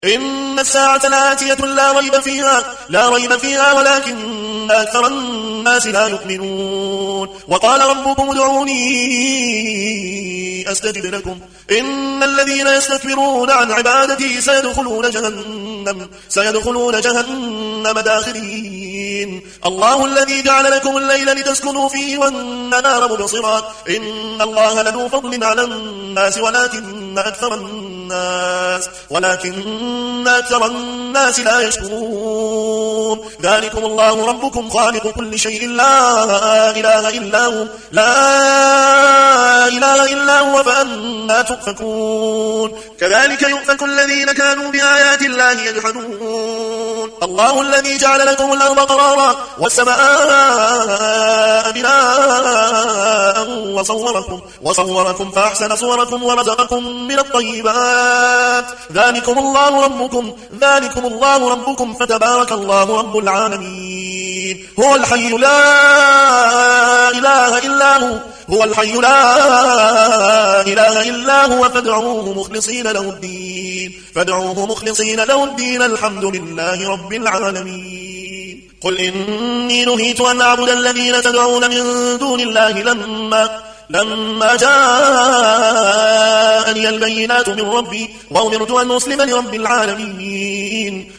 إن الساعة لآتية لا ريب فيها ولكن أكثر الناس لا يؤمنون. وقال ربكم ادعوني أستجب لكم إن الذين يستكبرون عن عبادتي سيدخلون جهنم داخرين. الله الذي جعل لكم الليل لتسكنوا فيه والنهار مبصرا إن الله لذو فضل على الناس ولكن أكثر الناس لا يشكرون. ذلكم الله ربكم خالق كل شيء لا إله إلا هو فأنى تؤفكون. كذلك يؤفك الذين كانوا بآيات الله يجحدون. الله الذي جعل لكم الأرض قرارا والسماء بناء وصوركم فأحسن صوركم ورزقكم من الطيبات. ذلكم الله ربكم فتبارك الله رب العالمين. هو الحي لا إله إلا هو فادعوه مخلصين له الدين الحمد لله رب العالمين. قل إني نهيت أن أعبد الذين تدعون من دون الله لما جاءني البينات من ربي وأمرت أن أسلم لرب العالمين.